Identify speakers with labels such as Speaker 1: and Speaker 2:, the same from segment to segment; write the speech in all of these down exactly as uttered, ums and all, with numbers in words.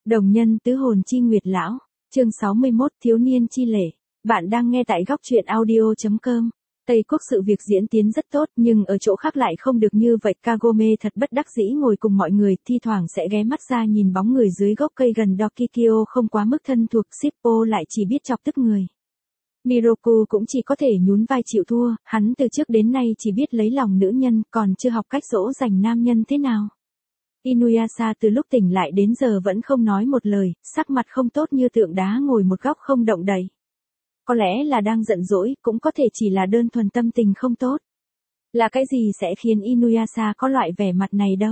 Speaker 1: Đồng nhân tứ hồn chi nguyệt lão, chương sáu mươi mốt thiếu niên chi lễ. Bạn đang nghe tại góc truyện audio chấm com. Tây Quốc sự việc diễn tiến rất tốt nhưng ở chỗ khác lại không được như vậy. Kagome thật bất đắc dĩ ngồi cùng mọi người, thi thoảng sẽ ghé mắt ra nhìn bóng người dưới gốc cây gần Dokikyo không quá mức thân thuộc. Shippo lại chỉ biết chọc tức người. Miroku cũng chỉ có thể nhún vai chịu thua, hắn từ trước đến nay chỉ biết lấy lòng nữ nhân, còn chưa học cách dỗ dành nam nhân thế nào. Inuyasha từ lúc tỉnh lại đến giờ vẫn không nói một lời, sắc mặt không tốt như tượng đá ngồi một góc không động đậy. Có lẽ là đang giận dỗi, cũng có thể chỉ là đơn thuần tâm tình không tốt. Là cái gì sẽ khiến Inuyasha có loại vẻ mặt này đâu?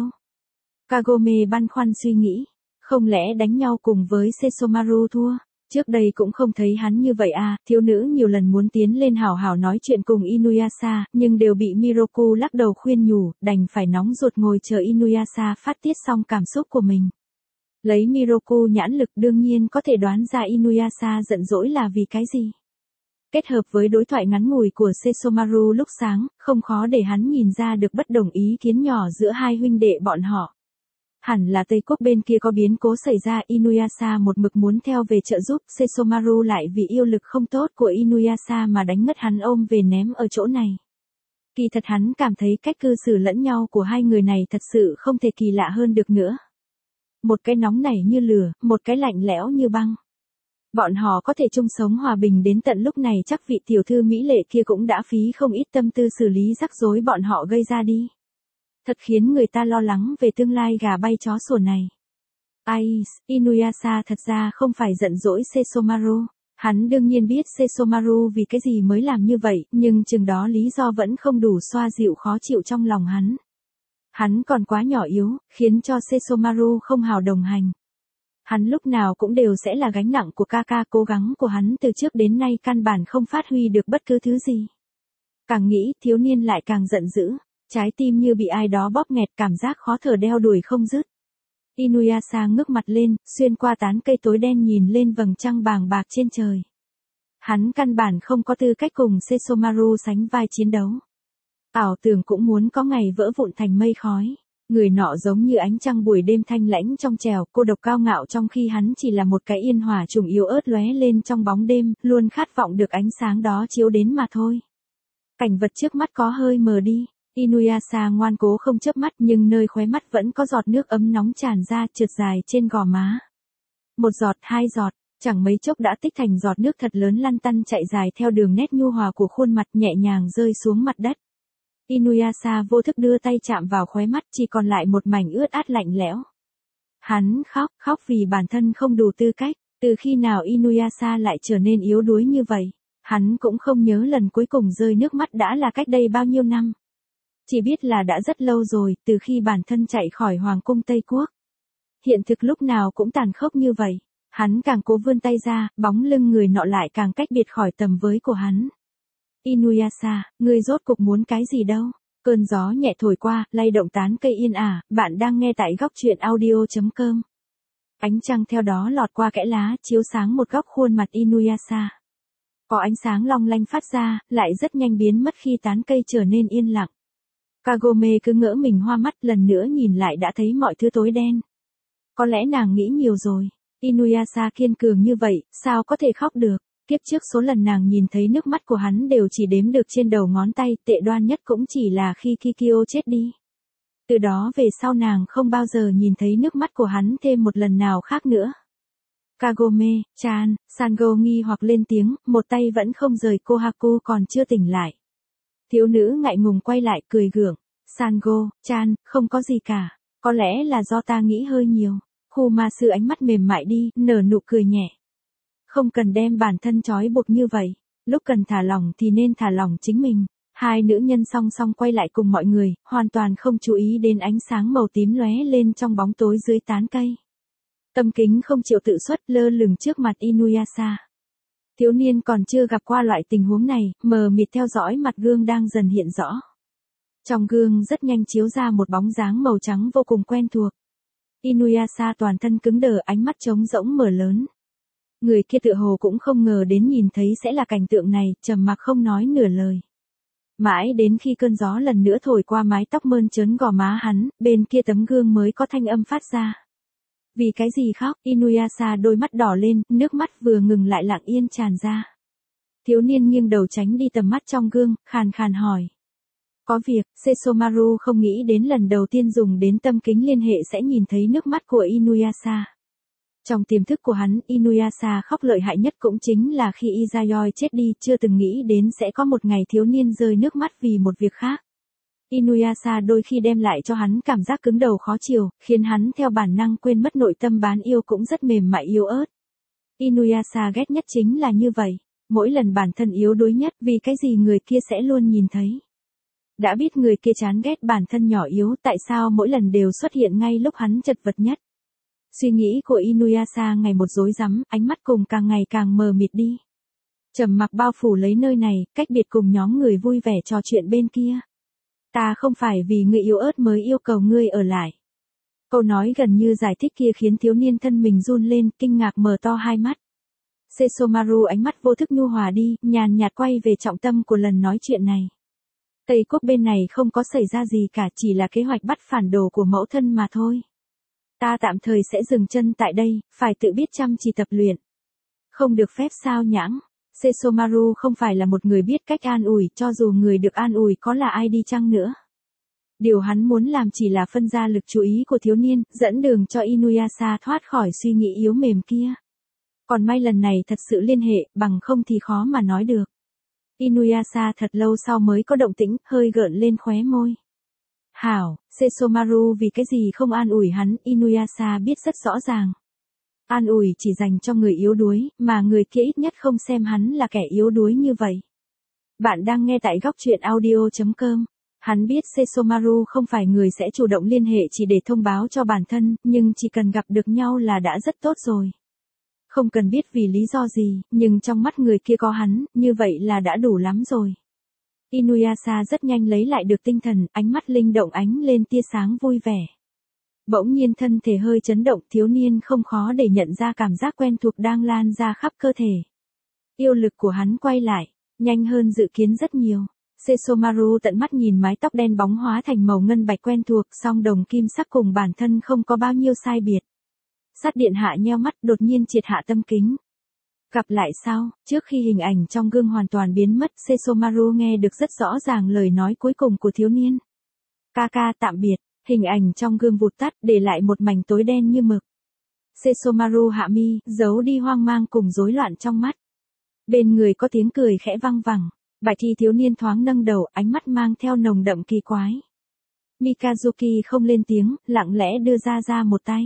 Speaker 1: Kagome băn khoăn suy nghĩ, không lẽ đánh nhau cùng với Sesomaru thua? Trước đây cũng không thấy hắn như vậy à, thiếu nữ nhiều lần muốn tiến lên hào hào nói chuyện cùng Inuyasha, nhưng đều bị Miroku lắc đầu khuyên nhủ, đành phải nóng ruột ngồi chờ Inuyasha phát tiết xong cảm xúc của mình. Lấy Miroku nhãn lực đương nhiên có thể đoán ra Inuyasha giận dỗi là vì cái gì. Kết hợp với đối thoại ngắn ngủi của Sesomaru lúc sáng, không khó để hắn nhìn ra được bất đồng ý kiến nhỏ giữa hai huynh đệ bọn họ. Hẳn là Tây Quốc bên kia có biến cố xảy ra, Inuyasha một mực muốn theo về trợ giúp, Sesomaru lại vì yêu lực không tốt của Inuyasha mà đánh ngất hắn ôm về ném ở chỗ này. Kỳ thật hắn cảm thấy cách cư xử lẫn nhau của hai người này thật sự không thể kỳ lạ hơn được nữa. Một cái nóng nảy như lửa, một cái lạnh lẽo như băng. Bọn họ có thể chung sống hòa bình đến tận lúc này, chắc vị tiểu thư mỹ lệ kia cũng đã phí không ít tâm tư xử lý rắc rối bọn họ gây ra đi. Thật khiến người ta lo lắng về tương lai gà bay chó sủa này. Ai, Inuyasha thật ra không phải giận dỗi Sesomaru. Hắn đương nhiên biết Sesomaru vì cái gì mới làm như vậy, nhưng chừng đó lý do vẫn không đủ xoa dịu khó chịu trong lòng hắn. Hắn còn quá nhỏ yếu, khiến cho Sesomaru không hào đồng hành. Hắn lúc nào cũng đều sẽ là gánh nặng của ca ca, cố gắng của hắn từ trước đến nay căn bản không phát huy được bất cứ thứ gì. Càng nghĩ, thiếu niên lại càng giận dữ. Trái tim như bị ai đó bóp nghẹt, cảm giác khó thở đeo đuổi không dứt. Inuyasha ngước mặt lên, xuyên qua tán cây tối đen nhìn lên vầng trăng bàng bạc trên trời. Hắn căn bản không có tư cách cùng Sesomaru sánh vai chiến đấu. Ảo tưởng cũng muốn có ngày vỡ vụn thành mây khói. Người nọ giống như ánh trăng buổi đêm thanh lãnh trong trèo, cô độc cao ngạo trong khi hắn chỉ là một cái yên hỏa trùng yếu ớt lóe lên trong bóng đêm, luôn khát vọng được ánh sáng đó chiếu đến mà thôi. Cảnh vật trước mắt có hơi mờ đi. Inuyasha ngoan cố không chớp mắt nhưng nơi khóe mắt vẫn có giọt nước ấm nóng tràn ra trượt dài trên gò má. Một giọt, hai giọt, chẳng mấy chốc đã tích thành giọt nước thật lớn lăn tăn chạy dài theo đường nét nhu hòa của khuôn mặt nhẹ nhàng rơi xuống mặt đất. Inuyasha vô thức đưa tay chạm vào khóe mắt, chỉ còn lại một mảnh ướt át lạnh lẽo. Hắn khóc, khóc vì bản thân không đủ tư cách. Từ khi nào Inuyasha lại trở nên yếu đuối như vậy? Hắn cũng không nhớ lần cuối cùng rơi nước mắt đã là cách đây bao nhiêu năm. Chỉ biết là đã rất lâu rồi, từ khi bản thân chạy khỏi Hoàng cung Tây Quốc. Hiện thực lúc nào cũng tàn khốc như vậy. Hắn càng cố vươn tay ra, bóng lưng người nọ lại càng cách biệt khỏi tầm với của hắn. Inuyasha, ngươi rốt cục muốn cái gì đâu? Cơn gió nhẹ thổi qua, lay động tán cây yên ả, bạn đang nghe tại góc truyện audio chấm com. Ánh trăng theo đó lọt qua kẽ lá, chiếu sáng một góc khuôn mặt Inuyasha. Có ánh sáng long lanh phát ra, lại rất nhanh biến mất khi tán cây trở nên yên lặng. Kagome cứ ngỡ mình hoa mắt, lần nữa nhìn lại đã thấy mọi thứ tối đen. Có lẽ nàng nghĩ nhiều rồi. Inuyasha kiên cường như vậy, sao có thể khóc được? Kiếp trước số lần nàng nhìn thấy nước mắt của hắn đều chỉ đếm được trên đầu ngón tay, tệ đoan nhất cũng chỉ là khi Kikyo chết đi. Từ đó về sau nàng không bao giờ nhìn thấy nước mắt của hắn thêm một lần nào khác nữa. Kagome, chan, Sango nghi hoặc lên tiếng, một tay vẫn không rời Kohaku còn chưa tỉnh lại. Thiếu nữ ngại ngùng quay lại cười gượng. Sango, chan, không có gì cả. Có lẽ là do ta nghĩ hơi nhiều. Khu ma sư ánh mắt mềm mại đi, nở nụ cười nhẹ. Không cần đem bản thân trói buộc như vậy. Lúc cần thả lỏng thì nên thả lỏng chính mình. Hai nữ nhân song song quay lại cùng mọi người, hoàn toàn không chú ý đến ánh sáng màu tím lóe lên trong bóng tối dưới tán cây. Tâm kính không chịu tự xuất lơ lửng trước mặt Inuyasha. Thiếu niên còn chưa gặp qua loại tình huống này, mờ mịt theo dõi mặt gương đang dần hiện rõ. Trong gương rất nhanh chiếu ra một bóng dáng màu trắng vô cùng quen thuộc. Inuyasha toàn thân cứng đờ, ánh mắt trống rỗng mở lớn. Người kia tựa hồ cũng không ngờ đến nhìn thấy sẽ là cảnh tượng này, trầm mặc không nói nửa lời. Mãi đến khi cơn gió lần nữa thổi qua mái tóc mơn trớn gò má hắn, bên kia tấm gương mới có thanh âm phát ra. Vì cái gì khóc? Inuyasha đôi mắt đỏ lên, nước mắt vừa ngừng lại lặng yên tràn ra. Thiếu niên nghiêng đầu tránh đi tầm mắt trong gương, khàn khàn hỏi. Có việc, Sesomaru không nghĩ đến lần đầu tiên dùng đến tâm kính liên hệ sẽ nhìn thấy nước mắt của Inuyasha. Trong tiềm thức của hắn, Inuyasha khóc lợi hại nhất cũng chính là khi Izayoi chết đi, chưa từng nghĩ đến sẽ có một ngày thiếu niên rơi nước mắt vì một việc khác. Inuyasha đôi khi đem lại cho hắn cảm giác cứng đầu khó chịu, khiến hắn theo bản năng quên mất nội tâm bán yêu cũng rất mềm mại yếu ớt. Inuyasha ghét nhất chính là như vậy. Mỗi lần bản thân yếu đuối nhất vì cái gì người kia sẽ luôn nhìn thấy. Đã biết người kia chán ghét bản thân nhỏ yếu tại sao mỗi lần đều xuất hiện ngay lúc hắn chật vật nhất. Suy nghĩ của Inuyasha ngày một rối rắm, ánh mắt cùng càng ngày càng mờ mịt đi. Trầm mặc bao phủ lấy nơi này, cách biệt cùng nhóm người vui vẻ trò chuyện bên kia. Ta không phải vì người yếu ớt mới yêu cầu ngươi ở lại. Câu nói gần như giải thích kia khiến thiếu niên thân mình run lên, kinh ngạc mở to hai mắt. Sesomaru ánh mắt vô thức nhu hòa đi, nhàn nhạt quay về trọng tâm của lần nói chuyện này. Tây Quốc bên này không có xảy ra gì cả, chỉ là kế hoạch bắt phản đồ của mẫu thân mà thôi. Ta tạm thời sẽ dừng chân tại đây, phải tự biết chăm chỉ tập luyện. Không được phép sao nhãng. Sesomaru không phải là một người biết cách an ủi, cho dù người được an ủi có là ai đi chăng nữa. Điều hắn muốn làm chỉ là phân ra lực chú ý của thiếu niên, dẫn đường cho Inuyasha thoát khỏi suy nghĩ yếu mềm kia. Còn may lần này thật sự liên hệ, bằng không thì khó mà nói được. Inuyasha thật lâu sau mới có động tĩnh, hơi gợn lên khóe môi. Hảo, Sesomaru vì cái gì không an ủi hắn, Inuyasha biết rất rõ ràng. An ủi chỉ dành cho người yếu đuối, mà người kia ít nhất không xem hắn là kẻ yếu đuối như vậy. Bạn đang nghe tại góc truyện audio chấm com. Hắn biết Sesomaru không phải người sẽ chủ động liên hệ chỉ để thông báo cho bản thân, nhưng chỉ cần gặp được nhau là đã rất tốt rồi. Không cần biết vì lý do gì, nhưng trong mắt người kia có hắn, như vậy là đã đủ lắm rồi. Inuyasha rất nhanh lấy lại được tinh thần, ánh mắt linh động ánh lên tia sáng vui vẻ. Bỗng nhiên thân thể hơi chấn động, thiếu niên không khó để nhận ra cảm giác quen thuộc đang lan ra khắp cơ thể. Yêu lực của hắn quay lại, nhanh hơn dự kiến rất nhiều. Sesomaru tận mắt nhìn mái tóc đen bóng hóa thành màu ngân bạch quen thuộc, song đồng kim sắc cùng bản thân không có bao nhiêu sai biệt. Sát điện hạ nheo mắt đột nhiên triệt hạ tâm kính. Gặp lại sau, trước khi hình ảnh trong gương hoàn toàn biến mất, Sesomaru nghe được rất rõ ràng lời nói cuối cùng của thiếu niên. Ca ca tạm biệt, hình ảnh trong gương vụt tắt để lại một mảnh tối đen như mực. Sesomaru hạ mi, giấu đi hoang mang cùng rối loạn trong mắt. Bên người có tiếng cười khẽ vang vẳng, bạch thi thiếu niên thoáng nâng đầu, ánh mắt mang theo nồng đậm kỳ quái. Mikazuki không lên tiếng, lặng lẽ đưa ra ra một tay.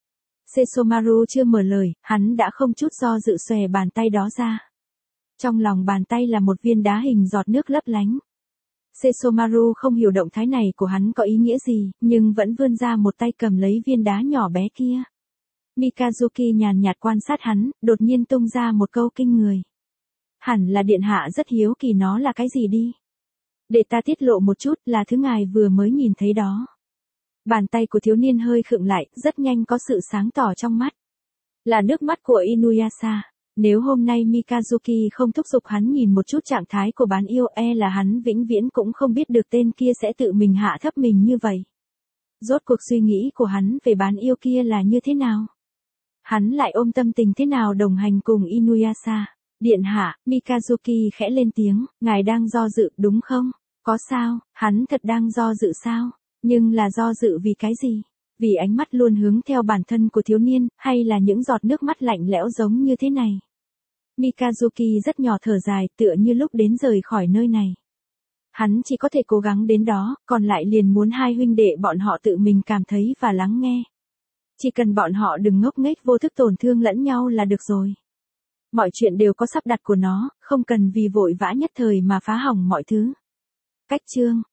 Speaker 1: Sesomaru chưa mở lời, hắn đã không chút do dự xòe bàn tay đó ra. Trong lòng bàn tay là một viên đá hình giọt nước lấp lánh. Sesomaru không hiểu động thái này của hắn có ý nghĩa gì, nhưng vẫn vươn ra một tay cầm lấy viên đá nhỏ bé kia. Mikazuki nhàn nhạt quan sát hắn, đột nhiên tung ra một câu kinh người. Hẳn là điện hạ rất hiếu kỳ nó là cái gì đi. Để ta tiết lộ một chút, là thứ ngài vừa mới nhìn thấy đó. Bàn tay của thiếu niên hơi khựng lại, rất nhanh có sự sáng tỏ trong mắt. Là nước mắt của Inuyasha. Nếu hôm nay Mikazuki không thúc giục hắn nhìn một chút trạng thái của bán yêu, e là hắn vĩnh viễn cũng không biết được tên kia sẽ tự mình hạ thấp mình như vậy. Rốt cuộc suy nghĩ của hắn về bán yêu kia là như thế nào? Hắn lại ôm tâm tình thế nào đồng hành cùng Inuyasha? Điện hạ, Mikazuki khẽ lên tiếng, ngài đang do dự đúng không? Có sao, hắn thật đang do dự sao? Nhưng là do dự vì cái gì? Vì ánh mắt luôn hướng theo bản thân của thiếu niên, hay là những giọt nước mắt lạnh lẽo giống như thế này? Mikazuki rất nhỏ thở dài, tựa như lúc đến rời khỏi nơi này. Hắn chỉ có thể cố gắng đến đó, còn lại liền muốn hai huynh đệ bọn họ tự mình cảm thấy và lắng nghe. Chỉ cần bọn họ đừng ngốc nghếch vô thức tổn thương lẫn nhau là được rồi. Mọi chuyện đều có sắp đặt của nó, không cần vì vội vã nhất thời mà phá hỏng mọi thứ. Cách chương